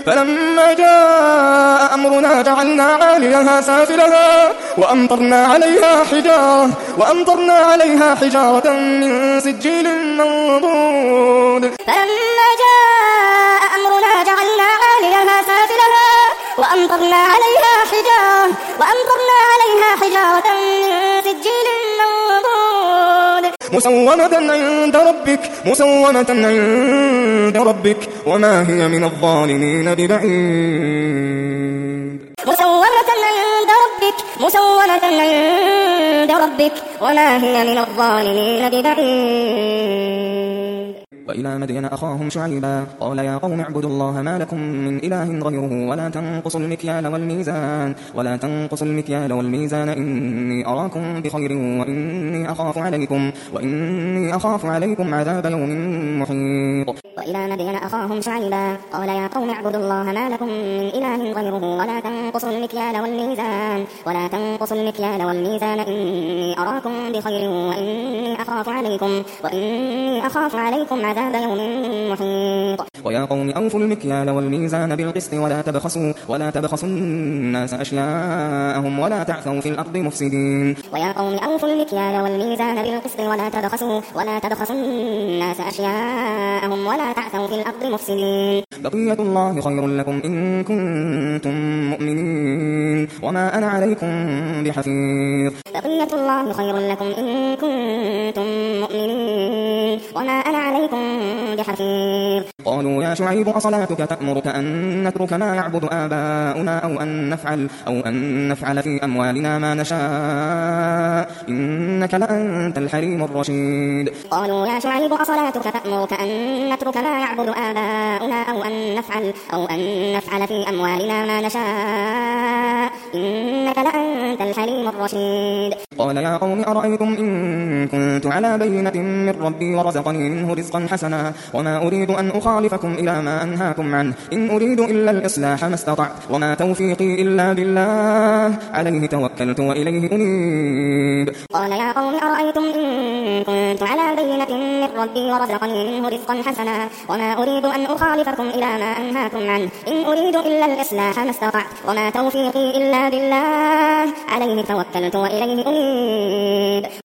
فلما جاء أمرنا جعلنا عاليها سافلها وأمطرنا عليها حجارة من سجيل منضود. فلما جاء أمرنا جعلنا عاليها سافلها وأمطرنا عليها حجارة من سجيل منضود مسومة عند ربك وما هي من الظالمين ببعيد. مسومة عند ربك وما هي من الظالمين ببعيد. وإلى مدين أخاهم شعيبا قال يا قوم اعبدوا الله ما لكم من إله غيره ولا تنقصوا المكيال والميزان إني أراكم بخير وإني أخاف عليكم عذاب يوم محيط. وإلى مدين أخاهم شعيبا قال يا قوم اعبدوا الله ما لكم من إله غيره ولا تنقصوا المكيال والميزان إني أراكم بخير وإني أخاف عليكم عذاب يوم محيط. ويا قوم أوفوا المكيال والميزان بالقسط ولا تبخسوا الناس أشياءهم ولا تعثوا في الأرض مفسدين. ويا قوم أوفوا المكيال والميزان بالقسط ولا تبخسوا الناس أشياءهم ولا تعثوا في الأرض مفسدين. بقية الله خير لكم إن كنتم مؤمنين وما أنا عليكم بحفيظ. بقية الله خير لكم إن كنتم مؤمنين وما أنا عليكم بحفيظ. قالوا يا شعيب أصلاتك تأمرك أن نترك ما يعبد آباؤنا أو أن نفعل في أموالنا ما نشاء إنك لأنت الحليم الرشيد. قالوا يا شعيب أصلاتك تأمرك أن نترك ما يعبد آباؤنا أو أن نفعل في أموالنا ما نشاء إنك لأنت الحليم الرشيد. قال يا قوم أرأيتم إن كنت على بينة من ربي ورزقني منه رزقا حسنا وما أريد أن أخالفكم إلى ما أنهاكم عنه إن أريد إلا الإصلاح ما استطعت وما توفيقي إلا بالله عليه توكلت وإليه أنيب. قال يا قوم أرأيتم إن كنت على بينة من ربي ورزقني منه رزقا حسنا وما أريد أن أخالفكم إلى ما أنهاكم عنه إن أريد إلا الإصلاح ما استطعت وما توفيقي إلا بالله عليه توكلت وإليه أنيب.